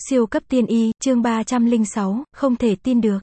Siêu cấp tiên y, chương 306, không thể tin được.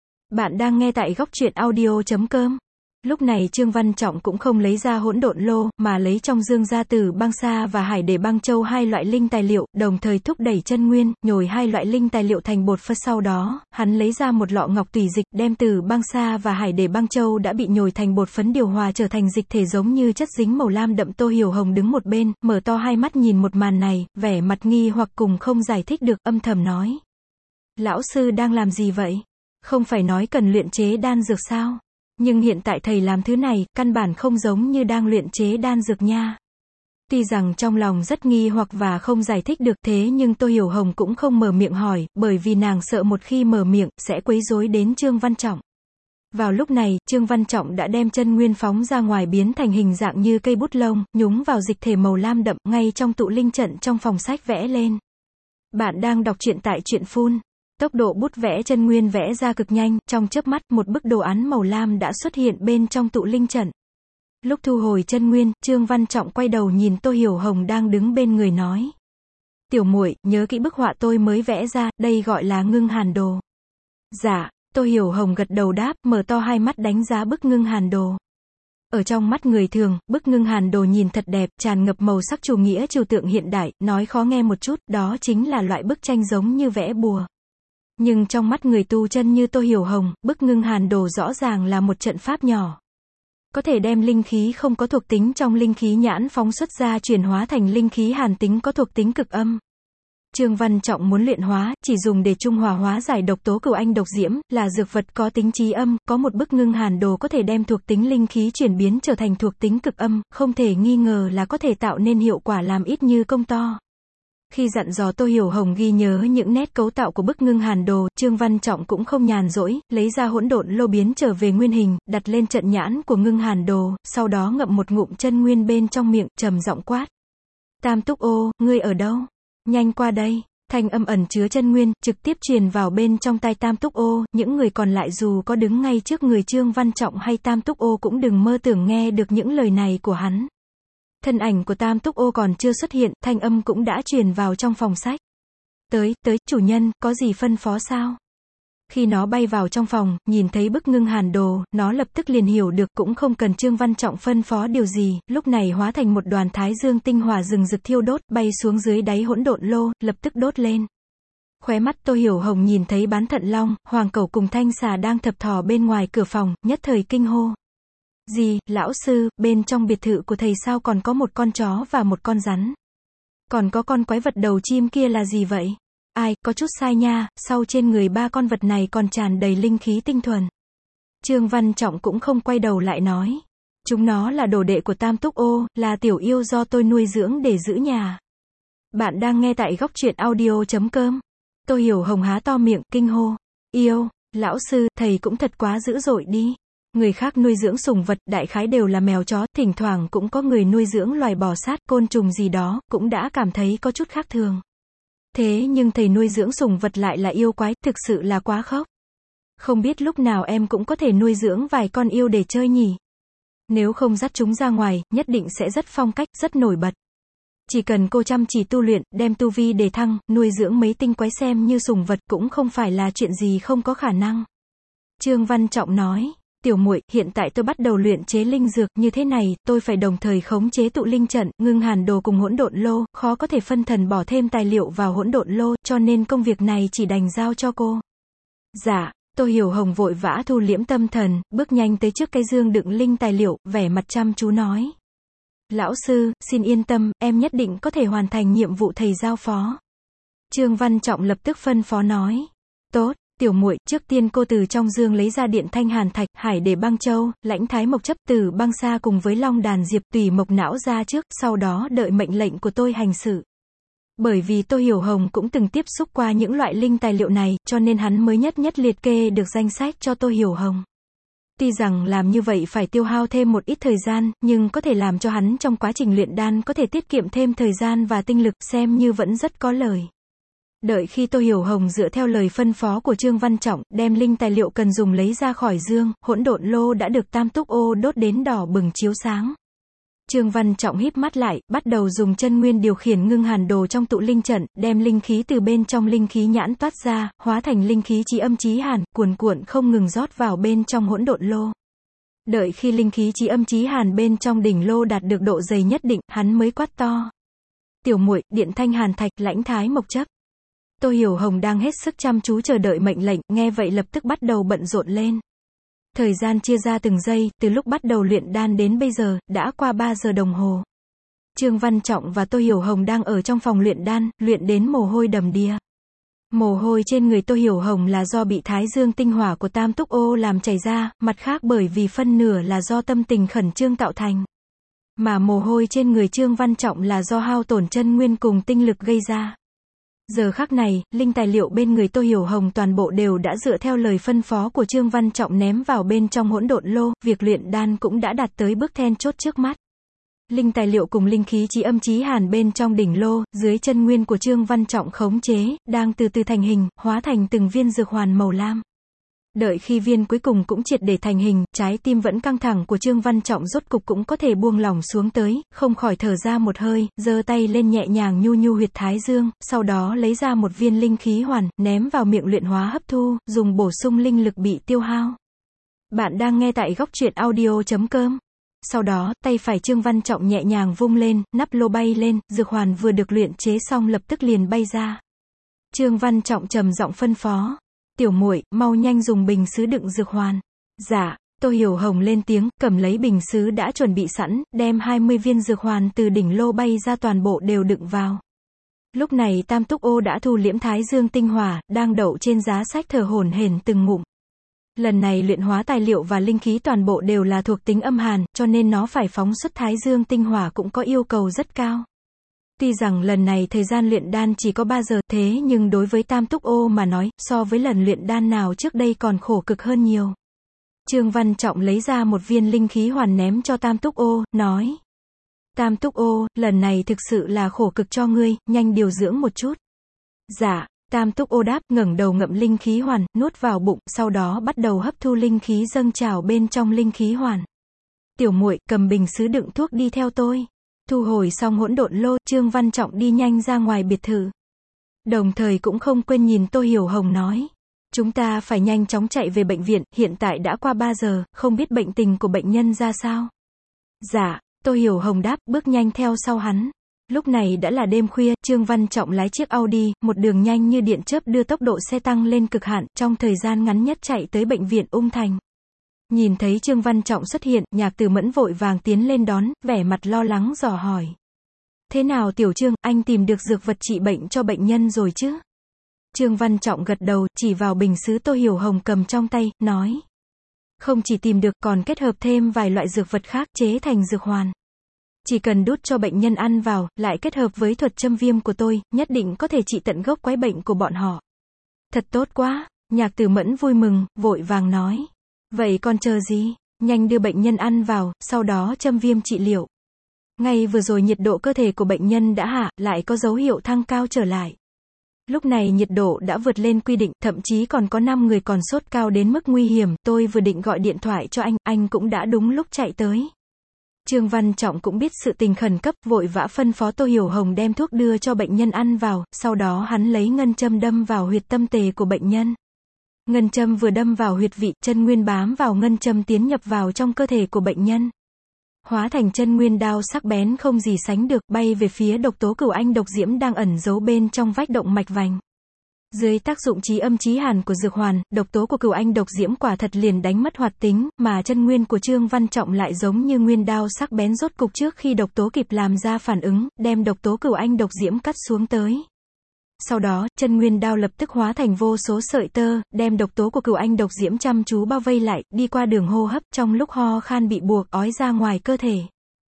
Bạn đang nghe tại góc truyện audio.com. Lúc này Trương Văn Trọng cũng không lấy ra hỗn độn lô, mà lấy trong dương ra Tử Băng Sa và Hải Để Băng Châu hai loại linh tài liệu, đồng thời thúc đẩy chân nguyên, nhồi hai loại linh tài liệu thành bột phấn. Sau đó, hắn lấy ra một lọ ngọc tùy dịch, đem Tử Băng Sa và Hải Để Băng Châu đã bị nhồi thành bột phấn điều hòa trở thành dịch thể giống như chất dính màu lam đậm. Tô Hiểu Hồng đứng một bên, mở to hai mắt nhìn một màn này, vẻ mặt nghi hoặc cùng không giải thích được, âm thầm nói: lão sư đang làm gì vậy? Không phải nói cần luyện chế đan dược sao? Nhưng hiện tại thầy làm thứ này, căn bản không giống như đang luyện chế đan dược nha. Tuy rằng trong lòng rất nghi hoặc và không giải thích được, thế nhưng Tô Hiểu Hồng cũng không mở miệng hỏi, bởi vì nàng sợ một khi mở miệng, sẽ quấy rối đến Trương Văn Trọng. Vào lúc này, Trương Văn Trọng đã đem chân nguyên phóng ra ngoài biến thành hình dạng như cây bút lông, nhúng vào dịch thể màu lam đậm, ngay trong tụ linh trận trong phòng sách vẽ lên. Bạn đang đọc truyện tại Truyện Phun. Tốc độ bút vẽ chân nguyên vẽ ra cực nhanh, trong chớp mắt, một bức đồ án màu lam đã xuất hiện bên trong tụ linh trận. Lúc thu hồi chân nguyên, Trương Văn Trọng quay đầu nhìn Tô Hiểu Hồng đang đứng bên người nói: tiểu muội, nhớ kỹ bức họa tôi mới vẽ ra, đây gọi là ngưng hàn đồ. Dạ. Tô Hiểu Hồng gật đầu đáp, mở to hai mắt đánh giá bức ngưng hàn đồ. Ở trong mắt người thường, bức ngưng hàn đồ nhìn thật đẹp, tràn ngập màu sắc chủ nghĩa trừu tượng hiện đại, nói khó nghe một chút, đó chính là loại bức tranh giống như vẽ bùa. Nhưng trong mắt người tu chân như Tô Hiểu Hồng, bức ngưng hàn đồ rõ ràng là một trận pháp nhỏ. Có thể đem linh khí không có thuộc tính trong linh khí nhãn phóng xuất ra chuyển hóa thành linh khí hàn tính có thuộc tính cực âm. Trương Văn Trọng muốn luyện hóa, chỉ dùng để trung hòa hóa giải độc tố cửu anh độc diễm, là dược vật có tính trí âm, có một bức ngưng hàn đồ có thể đem thuộc tính linh khí chuyển biến trở thành thuộc tính cực âm, không thể nghi ngờ là có thể tạo nên hiệu quả làm ít như công to. Khi dặn dò Tô Hiểu Hồng ghi nhớ những nét cấu tạo của bức ngưng hàn đồ, Trương Văn Trọng cũng không nhàn rỗi, lấy ra hỗn độn lô biến trở về nguyên hình, đặt lên trận nhãn của ngưng hàn đồ, sau đó ngậm một ngụm chân nguyên bên trong miệng, trầm giọng quát: Tam Túc Ô, ngươi ở đâu? Nhanh qua đây. Thanh âm ẩn chứa chân nguyên, trực tiếp truyền vào bên trong tai Tam Túc Ô, những người còn lại dù có đứng ngay trước người Trương Văn Trọng hay Tam Túc Ô cũng đừng mơ tưởng nghe được những lời này của hắn. Thân ảnh của Tam Túc Ô còn chưa xuất hiện, thanh âm cũng đã truyền vào trong phòng sách. Tới, chủ nhân, có gì phân phó sao? Khi nó bay vào trong phòng, nhìn thấy bức ngưng hàn đồ, nó lập tức liền hiểu được, cũng không cần Trương Văn Trọng phân phó điều gì, lúc này hóa thành một đoàn thái dương tinh hỏa rừng rực thiêu đốt, bay xuống dưới đáy hỗn độn lô, lập tức đốt lên. Khóe mắt Tô Hiểu Hồng nhìn thấy bán thận long, hoàng cẩu cùng thanh xà đang thập thò bên ngoài cửa phòng, nhất thời kinh hô: gì, lão sư, bên trong biệt thự của thầy sao còn có một con chó và một con rắn? Còn có con quái vật đầu chim kia là gì vậy? Ai, có chút sai nha, sau trên người ba con vật này còn tràn đầy linh khí tinh thuần. Trương Văn Trọng cũng không quay đầu lại nói: chúng nó là đồ đệ của Tam Túc Ô, là tiểu yêu do tôi nuôi dưỡng để giữ nhà. Bạn đang nghe tại góc truyện audio.com. Tô Hiểu Hồng há to miệng, kinh hô: yêu, lão sư, thầy cũng thật quá dữ dội đi. Người khác nuôi dưỡng sủng vật, đại khái đều là mèo chó, thỉnh thoảng cũng có người nuôi dưỡng loài bò sát, côn trùng gì đó, cũng đã cảm thấy có chút khác thường. Thế nhưng thầy nuôi dưỡng sủng vật lại là yêu quái, thực sự là quá khốc. Không biết lúc nào em cũng có thể nuôi dưỡng vài con yêu để chơi nhỉ? Nếu không dắt chúng ra ngoài, nhất định sẽ rất phong cách, rất nổi bật. Chỉ cần cô chăm chỉ tu luyện, đem tu vi đề thăng, nuôi dưỡng mấy tinh quái xem như sủng vật cũng không phải là chuyện gì không có khả năng. Trương Văn Trọng nói: tiểu muội, hiện tại tôi bắt đầu luyện chế linh dược, như thế này, tôi phải đồng thời khống chế tụ linh trận, ngưng hàn đồ cùng hỗn độn lô, khó có thể phân thần bỏ thêm tài liệu vào hỗn độn lô, cho nên công việc này chỉ đành giao cho cô. Dạ. Tô Hiểu Hồng vội vã thu liễm tâm thần, bước nhanh tới trước cái dương đựng linh tài liệu, vẻ mặt chăm chú nói: lão sư, xin yên tâm, em nhất định có thể hoàn thành nhiệm vụ thầy giao phó. Trương Văn Trọng lập tức phân phó nói: tốt. Tiểu muội, trước tiên cô từ trong dương lấy ra điện thanh hàn thạch, Hải Để Băng Châu, lãnh thái mộc chấp, Tử Băng Sa cùng với long đàn diệp, tùy mộc não ra trước, sau đó đợi mệnh lệnh của tôi hành sự. Bởi vì Tô Hiểu Hồng cũng từng tiếp xúc qua những loại linh tài liệu này, cho nên hắn mới nhất liệt kê được danh sách cho Tô Hiểu Hồng. Tuy rằng làm như vậy phải tiêu hao thêm một ít thời gian, nhưng có thể làm cho hắn trong quá trình luyện đan có thể tiết kiệm thêm thời gian và tinh lực, xem như vẫn rất có lời. Đợi khi Tô Hiểu Hồng dựa theo lời phân phó của Trương Văn Trọng, đem linh tài liệu cần dùng lấy ra khỏi dương, hỗn độn lô đã được Tam Túc Ô đốt đến đỏ bừng chiếu sáng. Trương Văn Trọng híp mắt lại, bắt đầu dùng chân nguyên điều khiển ngưng hàn đồ trong tụ linh trận, đem linh khí từ bên trong linh khí nhãn toát ra, hóa thành linh khí chí âm chí hàn, cuồn cuộn không ngừng rót vào bên trong hỗn độn lô. Đợi khi linh khí chí âm chí hàn bên trong đỉnh lô đạt được độ dày nhất định, hắn mới quát to. Tiểu muội, điện thanh hàn thạch, lãnh thái mộc chấp. Tô Hiểu Hồng đang hết sức chăm chú chờ đợi mệnh lệnh, nghe vậy lập tức bắt đầu bận rộn lên. Thời gian chia ra từng giây, từ lúc bắt đầu luyện đan đến bây giờ, đã qua 3 giờ đồng hồ. Trương Văn Trọng và Tô Hiểu Hồng đang ở trong phòng luyện đan, luyện đến mồ hôi đầm đìa. Mồ hôi trên người Tô Hiểu Hồng là do bị thái dương tinh hỏa của Tam Túc Ô làm chảy ra, mặt khác bởi vì phân nửa là do tâm tình khẩn trương tạo thành. Mà mồ hôi trên người Trương Văn Trọng là do hao tổn chân nguyên cùng tinh lực gây ra. Giờ khắc này, linh tài liệu bên người Tô Hiểu Hồng toàn bộ đều đã dựa theo lời phân phó của Trương Văn Trọng ném vào bên trong hỗn độn lô, việc luyện đan cũng đã đạt tới bước then chốt trước mắt. Linh tài liệu cùng linh khí chí âm chí hàn bên trong đỉnh lô, dưới chân nguyên của Trương Văn Trọng khống chế, đang từ từ thành hình, hóa thành từng viên dược hoàn màu lam. Đợi khi viên cuối cùng cũng triệt để thành hình, trái tim vẫn căng thẳng của Trương Văn Trọng rốt cục cũng có thể buông lỏng xuống tới, không khỏi thở ra một hơi, giơ tay lên nhẹ nhàng nhu nhu huyệt thái dương, sau đó lấy ra một viên linh khí hoàn, ném vào miệng luyện hóa hấp thu, dùng bổ sung linh lực bị tiêu hao. Bạn đang nghe tại góc truyện audio.com. Sau đó, tay phải Trương Văn Trọng nhẹ nhàng vung lên, nắp lô bay lên, dược hoàn vừa được luyện chế xong lập tức liền bay ra. Trương Văn Trọng trầm giọng phân phó. Tiểu muội, mau nhanh dùng bình sứ đựng dược hoàn. Dạ, Tô Hiểu Hồng lên tiếng, cầm lấy bình sứ đã chuẩn bị sẵn, đem 20 viên dược hoàn từ đỉnh lô bay ra toàn bộ đều đựng vào. Lúc này Tam Túc Ô đã thu liễm thái dương tinh hỏa, đang đậu trên giá sách thở hổn hển từng ngụm. Lần này luyện hóa tài liệu và linh khí toàn bộ đều là thuộc tính âm hàn, cho nên nó phải phóng xuất thái dương tinh hỏa cũng có yêu cầu rất cao. Tuy rằng lần này thời gian luyện đan chỉ có 3 giờ, thế nhưng đối với Tam Túc Ô mà nói, so với lần luyện đan nào trước đây còn khổ cực hơn nhiều. Trương Văn Trọng lấy ra một viên linh khí hoàn ném cho Tam Túc Ô, nói. Tam Túc Ô, lần này thực sự là khổ cực cho ngươi, nhanh điều dưỡng một chút. Dạ, Tam Túc Ô đáp, ngẩng đầu ngậm linh khí hoàn, nuốt vào bụng, sau đó bắt đầu hấp thu linh khí dâng trào bên trong linh khí hoàn. Tiểu muội, cầm bình sứ đựng thuốc đi theo tôi. Thu hồi xong hỗn độn lô, Trương Văn Trọng đi nhanh ra ngoài biệt thự. Đồng thời cũng không quên nhìn Tô Hiểu Hồng nói. Chúng ta phải nhanh chóng chạy về bệnh viện, hiện tại đã qua 3 giờ, không biết bệnh tình của bệnh nhân ra sao. Dạ, Tô Hiểu Hồng đáp, bước nhanh theo sau hắn. Lúc này đã là đêm khuya, Trương Văn Trọng lái chiếc Audi, một đường nhanh như điện chớp đưa tốc độ xe tăng lên cực hạn, trong thời gian ngắn nhất chạy tới bệnh viện Ung Thành. Nhìn thấy Trương Văn Trọng xuất hiện, Nhạc Tử Mẫn vội vàng tiến lên đón, vẻ mặt lo lắng dò hỏi. Thế nào Tiểu Trương, anh tìm được dược vật trị bệnh cho bệnh nhân rồi chứ? Trương Văn Trọng gật đầu, chỉ vào bình sứ Tô Hiểu Hồng cầm trong tay, nói. Không chỉ tìm được, còn kết hợp thêm vài loại dược vật khác, chế thành dược hoàn. Chỉ cần đút cho bệnh nhân ăn vào, lại kết hợp với thuật châm viêm của tôi, nhất định có thể trị tận gốc quái bệnh của bọn họ. Thật tốt quá, Nhạc Tử Mẫn vui mừng, vội vàng nói. Vậy còn chờ gì? Nhanh đưa bệnh nhân ăn vào, sau đó châm viêm trị liệu. Ngay vừa rồi nhiệt độ cơ thể của bệnh nhân đã hạ, lại có dấu hiệu thăng cao trở lại. Lúc này nhiệt độ đã vượt lên quy định, thậm chí còn có 5 người còn sốt cao đến mức nguy hiểm, tôi vừa định gọi điện thoại cho anh cũng đã đúng lúc chạy tới. Trương Văn Trọng cũng biết sự tình khẩn cấp, vội vã phân phó Tô Hiểu Hồng đem thuốc đưa cho bệnh nhân ăn vào, sau đó hắn lấy ngân châm đâm vào huyệt tâm tề của bệnh nhân. Ngân châm vừa đâm vào huyệt vị, chân nguyên bám vào ngân châm tiến nhập vào trong cơ thể của bệnh nhân. Hóa thành chân nguyên đao sắc bén không gì sánh được, bay về phía độc tố cửu anh độc diễm đang ẩn giấu bên trong vách động mạch vành. Dưới tác dụng chí âm chí hàn của dược hoàn, độc tố của cửu anh độc diễm quả thật liền đánh mất hoạt tính, mà chân nguyên của Trương Văn Trọng lại giống như nguyên đao sắc bén rốt cục trước khi độc tố kịp làm ra phản ứng, đem độc tố cửu anh độc diễm cắt xuống tới. Sau đó, chân nguyên đao lập tức hóa thành vô số sợi tơ, đem độc tố của cửu anh độc diễm chăm chú bao vây lại, đi qua đường hô hấp, trong lúc ho khan bị buộc ói ra ngoài cơ thể.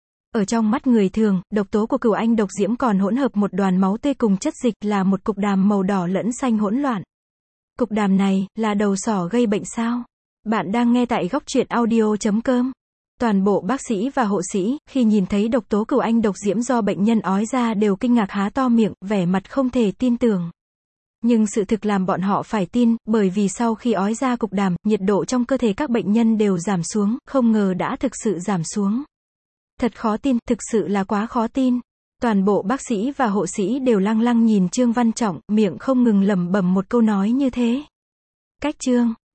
Ở trong mắt người thường, độc tố của cửu anh độc diễm còn hỗn hợp một đoàn máu tươi cùng chất dịch, là một cục đàm màu đỏ lẫn xanh hỗn loạn. Cục đàm này, là đầu sỏ gây bệnh sao? Bạn đang nghe tại góc truyện audio.com. Toàn bộ bác sĩ và hộ sĩ, khi nhìn thấy độc tố cửu anh độc diễm do bệnh nhân ói ra đều kinh ngạc há to miệng, vẻ mặt không thể tin tưởng. Nhưng sự thực làm bọn họ phải tin, bởi vì sau khi ói ra cục đàm, nhiệt độ trong cơ thể các bệnh nhân đều giảm xuống, không ngờ đã thực sự giảm xuống. Thật khó tin, thực sự là quá khó tin. Toàn bộ bác sĩ và hộ sĩ đều lăng lăng nhìn Trương Văn Trọng, miệng không ngừng lẩm bẩm một câu nói như thế. Cách Trương